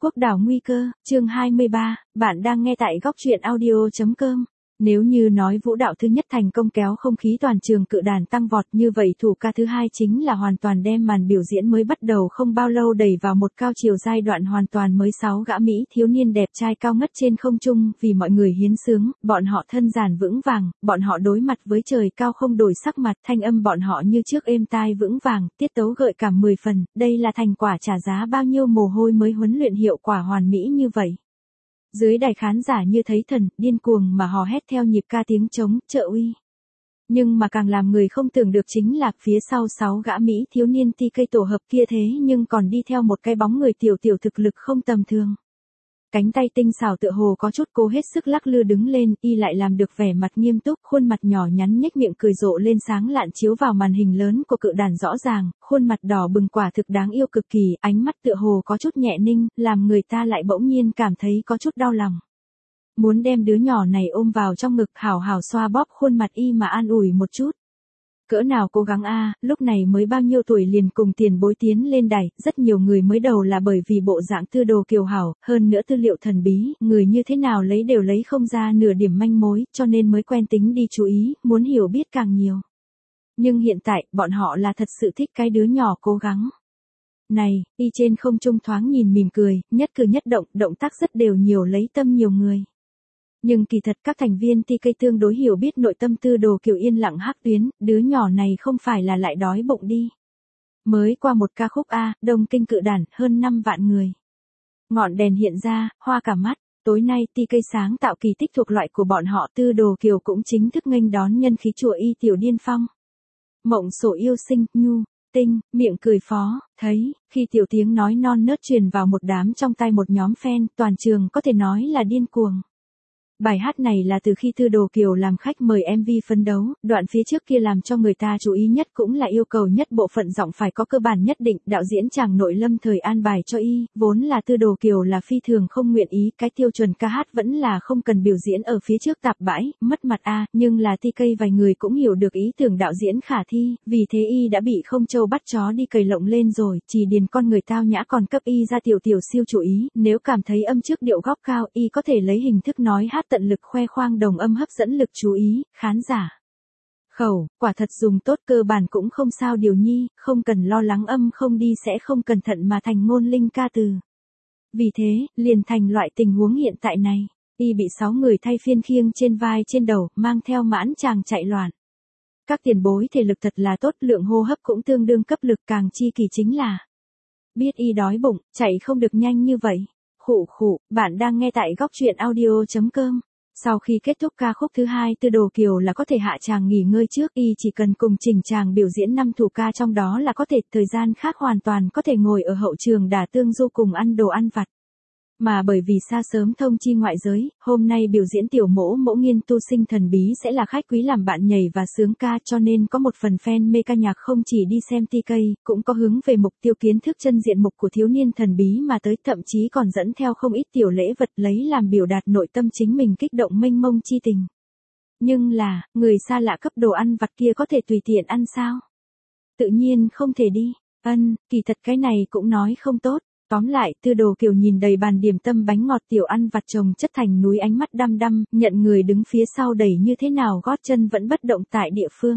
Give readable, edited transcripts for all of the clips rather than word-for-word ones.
Quốc đảo nguy cơ, chương 23, bạn đang nghe tại góc truyện audio.com. Nếu như nói vũ đạo thứ nhất thành công kéo không khí toàn trường cự đàn tăng vọt, như vậy thủ ca thứ hai chính là hoàn toàn đem màn biểu diễn mới bắt đầu không bao lâu đẩy vào một cao chiều giai đoạn hoàn toàn mới. 6 gã Mỹ thiếu niên đẹp trai cao ngất trên không trung, vì mọi người hiến sướng, bọn họ thân giản vững vàng, bọn họ đối mặt với trời cao không đổi sắc mặt, thanh âm bọn họ như trước êm tai vững vàng, tiết tấu gợi cảm 10 phần, đây là thành quả trả giá bao nhiêu mồ hôi mới huấn luyện hiệu quả hoàn mỹ như vậy. Dưới đài khán giả như thấy thần, điên cuồng mà hò hét theo nhịp ca tiếng trống, trợ uy. Nhưng mà càng làm người không tưởng được chính là phía sau 6 gã Mỹ thiếu niên TK tổ hợp kia thế nhưng còn đi theo một cái bóng người tiểu thực lực không tầm thường. Cánh tay tinh xảo tựa hồ có chút cố hết sức lắc lư đứng lên, y lại làm được vẻ mặt nghiêm túc, khuôn mặt nhỏ nhắn nhếch miệng cười rộ lên sáng lạn chiếu vào màn hình lớn của cự đàn rõ ràng, khuôn mặt đỏ bừng quả thực đáng yêu cực kỳ, ánh mắt tựa hồ có chút nhẹ ninh, làm người ta lại bỗng nhiên cảm thấy có chút đau lòng. Muốn đem đứa nhỏ này ôm vào trong ngực hào hào xoa bóp khuôn mặt y mà an ủi một chút. Cỡ nào cố gắng a, lúc này mới bao nhiêu tuổi liền cùng tiền bối tiến lên đài, rất nhiều người mới đầu là bởi vì bộ dạng tư đồ kiều hảo, hơn nữa tư liệu thần bí, người như thế nào lấy đều lấy không ra nửa điểm manh mối, cho nên mới quen tính đi chú ý, muốn hiểu biết càng nhiều. Nhưng hiện tại, bọn họ là thật sự thích cái đứa nhỏ cố gắng. Này, y trên không trung thoáng nhìn mỉm cười, nhất cử nhất động, động tác rất đều nhiều lấy tâm nhiều người. Nhưng kỳ thật các thành viên TK tương đối hiểu biết nội tâm tư đồ kiều yên lặng hắc tuyến, đứa nhỏ này không phải là lại đói bụng đi. Mới qua một ca khúc A, Đông Kinh cự đàn, hơn 5 vạn người. Ngọn đèn hiện ra, hoa cả mắt, tối nay TK sáng tạo kỳ tích thuộc loại của bọn họ tư đồ kiều cũng chính thức nghênh đón nhân khí chùa y tiểu điên phong. Mộng sổ yêu sinh, nhu, tinh, miệng cười phó, thấy, khi tiểu tiếng nói non nớt truyền vào một đám trong tay một nhóm fan, toàn trường có thể nói là điên cuồng. Bài hát này là từ khi Tư Đồ Kiều làm khách mời MV phấn đấu, đoạn phía trước kia làm cho người ta chú ý nhất cũng là yêu cầu nhất bộ phận giọng phải có cơ bản nhất định, đạo diễn chàng nội lâm thời an bài cho y, vốn là Tư Đồ Kiều là phi thường không nguyện ý, cái tiêu chuẩn ca hát vẫn là không cần biểu diễn ở phía trước tạp bãi, mất mặt a, nhưng là TK vài người cũng hiểu được ý tưởng đạo diễn khả thi, vì thế y đã bị không châu bắt chó đi cầy lộng lên rồi, chỉ điền con người tao nhã còn cấp y ra tiểu siêu chú ý, nếu cảm thấy âm trước điệu góc cao, y có thể lấy hình thức nói hát tận lực khoe khoang đồng âm hấp dẫn lực chú ý, khán giả. Khẩu, quả thật dùng tốt cơ bản cũng không sao điều nhi, không cần lo lắng âm không đi sẽ không cẩn thận mà thành ngôn linh ca từ. Vì thế, liền thành loại tình huống hiện tại này, y bị 6 người thay phiên khiêng trên vai trên đầu, mang theo mãn chàng chạy loạn. Các tiền bối thể lực thật là tốt, lượng hô hấp cũng tương đương cấp lực, càng chi kỳ chính là biết y đói bụng, chạy không được nhanh như vậy. Khụ khụ, bạn đang nghe tại góc truyện audio.com. Sau khi kết thúc ca khúc thứ hai Tư Đồ Kiều là có thể hạ tràng nghỉ ngơi trước, y chỉ cần cùng chỉnh chàng biểu diễn 5 thủ ca trong đó là có thể, thời gian khác hoàn toàn có thể ngồi ở hậu trường đả tương du cùng ăn đồ ăn vặt. Mà bởi vì xa sớm thông chi ngoại giới, hôm nay biểu diễn tiểu mẫu nghiên tu sinh thần bí sẽ là khách quý làm bạn nhảy và sướng ca, cho nên có một phần fan mê ca nhạc không chỉ đi xem TK, cũng có hướng về mục tiêu kiến thức chân diện mục của thiếu niên thần bí mà tới, thậm chí còn dẫn theo không ít tiểu lễ vật lấy làm biểu đạt nội tâm chính mình kích động mênh mông chi tình. Nhưng là, người xa lạ cấp đồ ăn vặt kia có thể tùy tiện ăn sao? Tự nhiên không thể đi. Kỳ thật cái này cũng nói không tốt. Tóm lại, Tư Đồ Kiều nhìn đầy bàn điểm tâm bánh ngọt tiểu ăn vặt chồng chất thành núi, ánh mắt đăm đăm, nhận người đứng phía sau đẩy như thế nào gót chân vẫn bất động tại địa phương.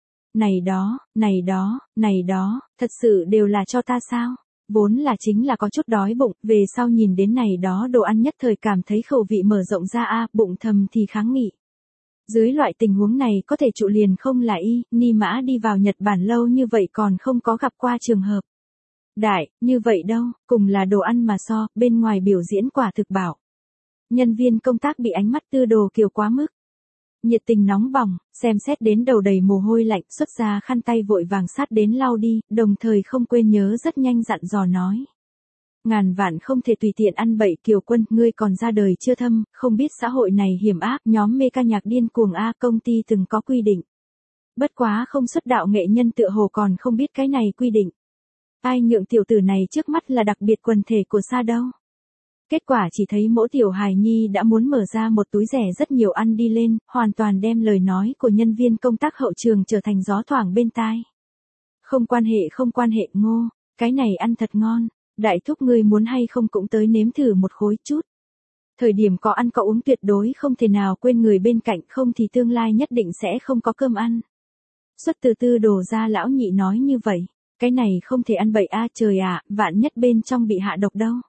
Này đó, này đó, này đó, thật sự đều là cho ta sao? Vốn là chính là có chút đói bụng, về sau nhìn đến này đó đồ ăn nhất thời cảm thấy khẩu vị mở rộng ra bụng thầm thì kháng nghị. Dưới loại tình huống này có thể trụ liền không là y, ni mã đi vào Nhật Bản lâu như vậy còn không có gặp qua trường hợp. Đại, như vậy đâu, cùng là đồ ăn mà so, bên ngoài biểu diễn quả thực bảo. Nhân viên công tác bị ánh mắt Tư Đồ Kiều quá mức. Nhiệt tình nóng bỏng, xem xét đến đầu đầy mồ hôi lạnh, xuất ra khăn tay vội vàng sát đến lau đi, đồng thời không quên nhớ rất nhanh dặn dò nói. Ngàn vạn không thể tùy tiện ăn bậy, Kiều Quân, ngươi còn ra đời chưa thâm, không biết xã hội này hiểm ác, nhóm mê ca nhạc điên cuồng công ty từng có quy định. Bất quá không xuất đạo nghệ nhân tựa hồ còn không biết cái này quy định. Ai nhượng tiểu tử này trước mắt là đặc biệt quần thể của xa đâu. Kết quả chỉ thấy mỗi tiểu hài nhi đã muốn mở ra một túi rẻ rất nhiều ăn đi lên, hoàn toàn đem lời nói của nhân viên công tác hậu trường trở thành gió thoảng bên tai. Không quan hệ ngô, cái này ăn thật ngon, Đại thúc ngươi muốn hay không cũng tới nếm thử một khối chút. Thời điểm có ăn có uống tuyệt đối không thể nào quên người bên cạnh, không thì tương lai nhất định sẽ không có cơm ăn. Xuất từ Tư Đồ gia lão nhị nói như vậy, cái này không thể ăn bậy a, trời ạ, vạn nhất bên trong bị hạ độc đâu.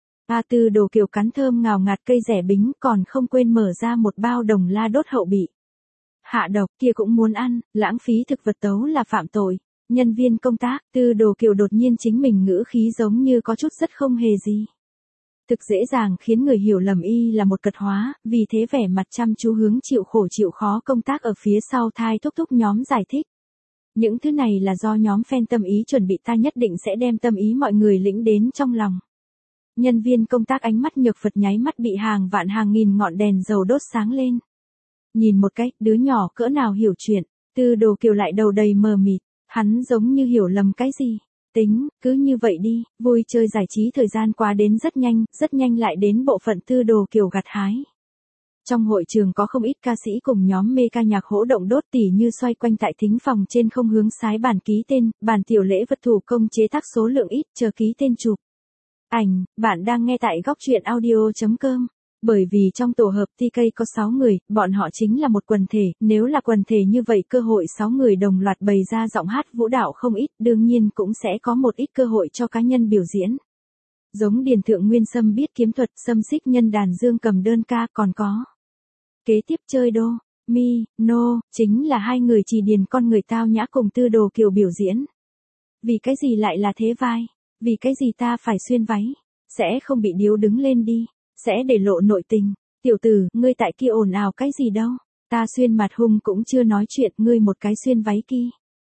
Tư Đồ Kiều cắn thơm ngào ngạt cây rẻ bính, còn không quên mở ra một bao đồng la đốt hậu bị. Hạ độc kia cũng muốn ăn, lãng phí thực vật tấu là phạm tội. Nhân viên công tác, Tư Đồ Kiều đột nhiên chính mình ngữ khí giống như có chút rất không hề gì. Thực dễ dàng khiến người hiểu lầm y là một cật hóa, vì thế vẻ mặt chăm chú hướng chịu khổ chịu khó công tác ở phía sau thai thúc thúc nhóm giải thích. Những thứ này là do nhóm fan tâm ý chuẩn bị, ta nhất định sẽ đem tâm ý mọi người lĩnh đến trong lòng. Nhân viên công tác ánh mắt nhược Phật nháy mắt bị hàng vạn hàng nghìn ngọn đèn dầu đốt sáng lên. Nhìn một cách, đứa nhỏ cỡ nào hiểu chuyện, Tư Đồ Kiều lại đầu đầy mờ mịt, hắn giống như hiểu lầm cái gì. Tính, cứ như vậy đi, vui chơi giải trí thời gian qua đến rất nhanh lại đến bộ phận Tư Đồ Kiều gặt hái. Trong hội trường có không ít ca sĩ cùng nhóm mê ca nhạc hỗ động đốt tỉ như xoay quanh tại thính phòng trên không hướng sái bàn ký tên, bàn tiểu lễ vật thủ công chế tác số lượng ít chờ ký tên chụp ảnh. Bạn đang nghe tại góc truyện audio.com. Bởi vì trong tổ hợp TK có 6 người, bọn họ chính là một quần thể, nếu là quần thể như vậy cơ hội 6 người đồng loạt bày ra giọng hát vũ đạo không ít, đương nhiên cũng sẽ có một ít cơ hội cho cá nhân biểu diễn. Giống Điền Thượng Nguyên Sâm biết kiếm thuật, Sâm Xích Nhân đàn dương cầm đơn ca, còn có kế tiếp chơi đô, mi, nô, chính là hai người Chỉ Điền con người Tao Nhã cùng Tư Đồ Kiều biểu diễn. Vì cái gì lại là thế vai? Vì cái gì ta phải xuyên váy? Sẽ không bị điếu đứng lên đi, sẽ để lộ nội tình. Tiểu tử, ngươi tại kia ồn ào cái gì đâu? Ta xuyên mặt hung cũng chưa nói chuyện, ngươi một cái xuyên váy kia.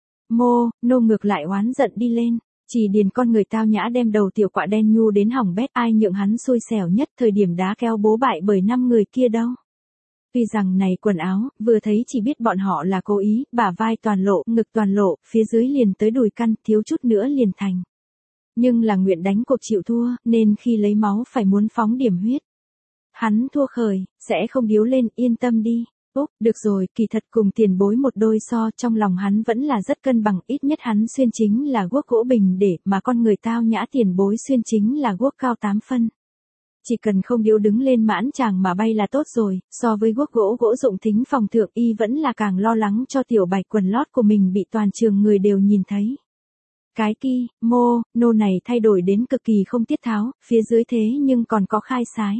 Nô ngược lại oán giận đi lên. Chỉ Điền con người Tao Nhã đem đầu tiểu quạ đen nhu đến hỏng bét, ai nhượng hắn xui xẻo nhất, thời điểm đá keo bố bại bởi 5 người kia đâu. Tuy rằng này quần áo, vừa thấy chỉ biết bọn họ là cố ý, bả vai toàn lộ, ngực toàn lộ, phía dưới liền tới đùi căn, thiếu chút nữa liền thành. Nhưng là nguyện đánh cuộc chịu thua, nên khi lấy máu phải muốn phóng điểm huyết. Hắn thua khởi, sẽ không điếu lên, yên tâm đi. Được rồi, kỳ thật cùng tiền bối một đôi so, trong lòng hắn vẫn là rất cân bằng, ít nhất hắn xuyên chính là guốc gỗ bình để, mà con người Tao Nhã tiền bối xuyên chính là guốc cao 8 phân. Chỉ cần không điếu đứng lên mãn chàng mà bay là tốt rồi, so với guốc gỗ dụng thính phòng thượng y vẫn là càng lo lắng cho tiểu bạch quần lót của mình bị toàn trường người đều nhìn thấy. Cái kia, nô này thay đổi đến cực kỳ không tiết tháo, phía dưới thế nhưng còn có khai sái.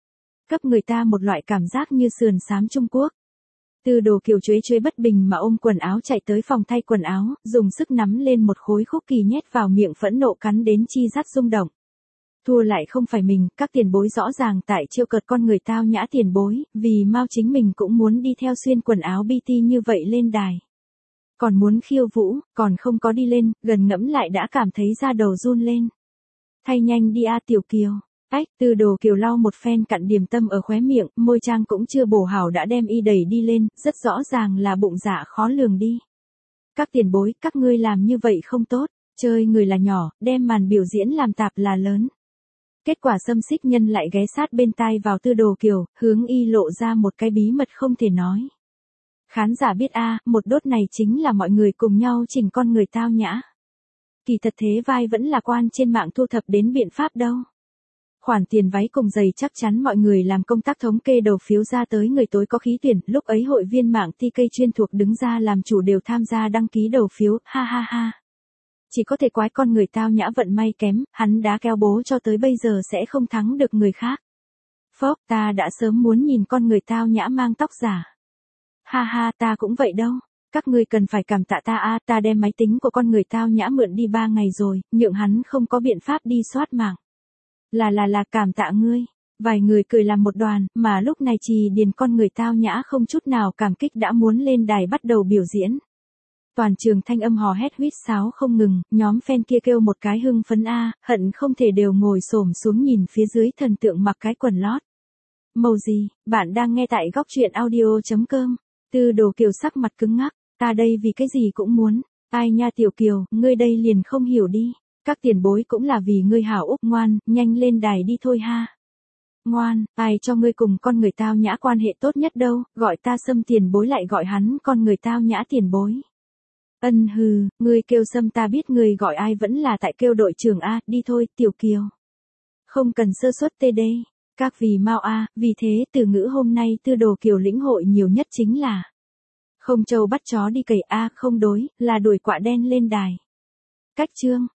Cấp người ta một loại cảm giác như sườn xám Trung Quốc. Tư Đồ Kiều chuế bất bình mà ôm quần áo chạy tới phòng thay quần áo, dùng sức nắm lên một khối khúc kỳ nhét vào miệng, phẫn nộ cắn đến chi rát rung động. Thua lại không phải mình, các tiền bối rõ ràng tại trêu cợt con người Tao Nhã tiền bối, vì mau chính mình cũng muốn đi theo xuyên quần áo BT như vậy lên đài. Còn muốn khiêu vũ, còn không có đi lên, gần ngẫm lại đã cảm thấy da đầu run lên. Thay nhanh đi a Tiểu Kiều. Tư Đồ Kiều lau một phen cặn điểm tâm ở khóe miệng, môi trang cũng chưa bổ hảo đã đem y đẩy đi lên, rất rõ ràng là bụng dạ khó lường đi. Các tiền bối, các ngươi làm như vậy không tốt, chơi người là nhỏ, đem màn biểu diễn làm tạp là lớn. Kết quả Sâm Xích Nhân lại ghé sát bên tai vào Tư Đồ Kiều, hướng y lộ ra một cái bí mật không thể nói. Khán giả biết một đốt này chính là mọi người cùng nhau chỉnh con người Tao Nhã. Kỳ thật thế vai vẫn là quan trên mạng thu thập đến biện pháp đâu. Khoản tiền váy cùng giày chắc chắn mọi người làm công tác thống kê đầu phiếu ra tới người tối có khí tuyển, lúc ấy hội viên mạng TK chuyên thuộc đứng ra làm chủ đều tham gia đăng ký đầu phiếu, ha ha ha. Chỉ có thể quái con người Tao Nhã vận may kém, hắn đá keo bố cho tới bây giờ sẽ không thắng được người khác. Ta đã sớm muốn nhìn con người Tao Nhã mang tóc giả. Ha ha, ta cũng vậy đâu. Các ngươi cần phải cảm tạ ta ta đem máy tính của con người Tao Nhã mượn đi 3 ngày rồi, nhượng hắn không có biện pháp đi soát mạng. Là cảm tạ ngươi. Vài người cười làm một đoàn, mà lúc này Chỉ Điền con người Tao Nhã không chút nào cảm kích đã muốn lên đài bắt đầu biểu diễn. Toàn trường thanh âm hò hét huýt sáo không ngừng, nhóm fan kia kêu một cái hưng phấn hận không thể đều ngồi xổm xuống nhìn phía dưới thần tượng mặc cái quần lót. Màu gì, bạn đang nghe tại góc truyện audio.com. Tư Đồ Kiều sắc mặt cứng ngắc, ta đây vì cái gì cũng muốn. Ai nha Tiểu Kiều, ngươi đây liền không hiểu đi. Các tiền bối cũng là vì ngươi hảo ngoan, nhanh lên đài đi thôi ha. Ngoan, ai cho ngươi cùng con người Tao Nhã quan hệ tốt nhất đâu, gọi ta Sâm tiền bối lại gọi hắn con người Tao Nhã tiền bối. Ân hừ, ngươi kêu Sâm ta biết ngươi gọi ai vẫn là tại kêu đội trưởng A, đi thôi, Tiểu Kiều. Không cần sơ suất tê đê. Các vì mau A, vì thế từ ngữ hôm nay Tư Đồ Kiều lĩnh hội nhiều nhất chính là không trâu bắt chó đi cày A, không đối, là đuổi quạ đen lên đài. Cách chương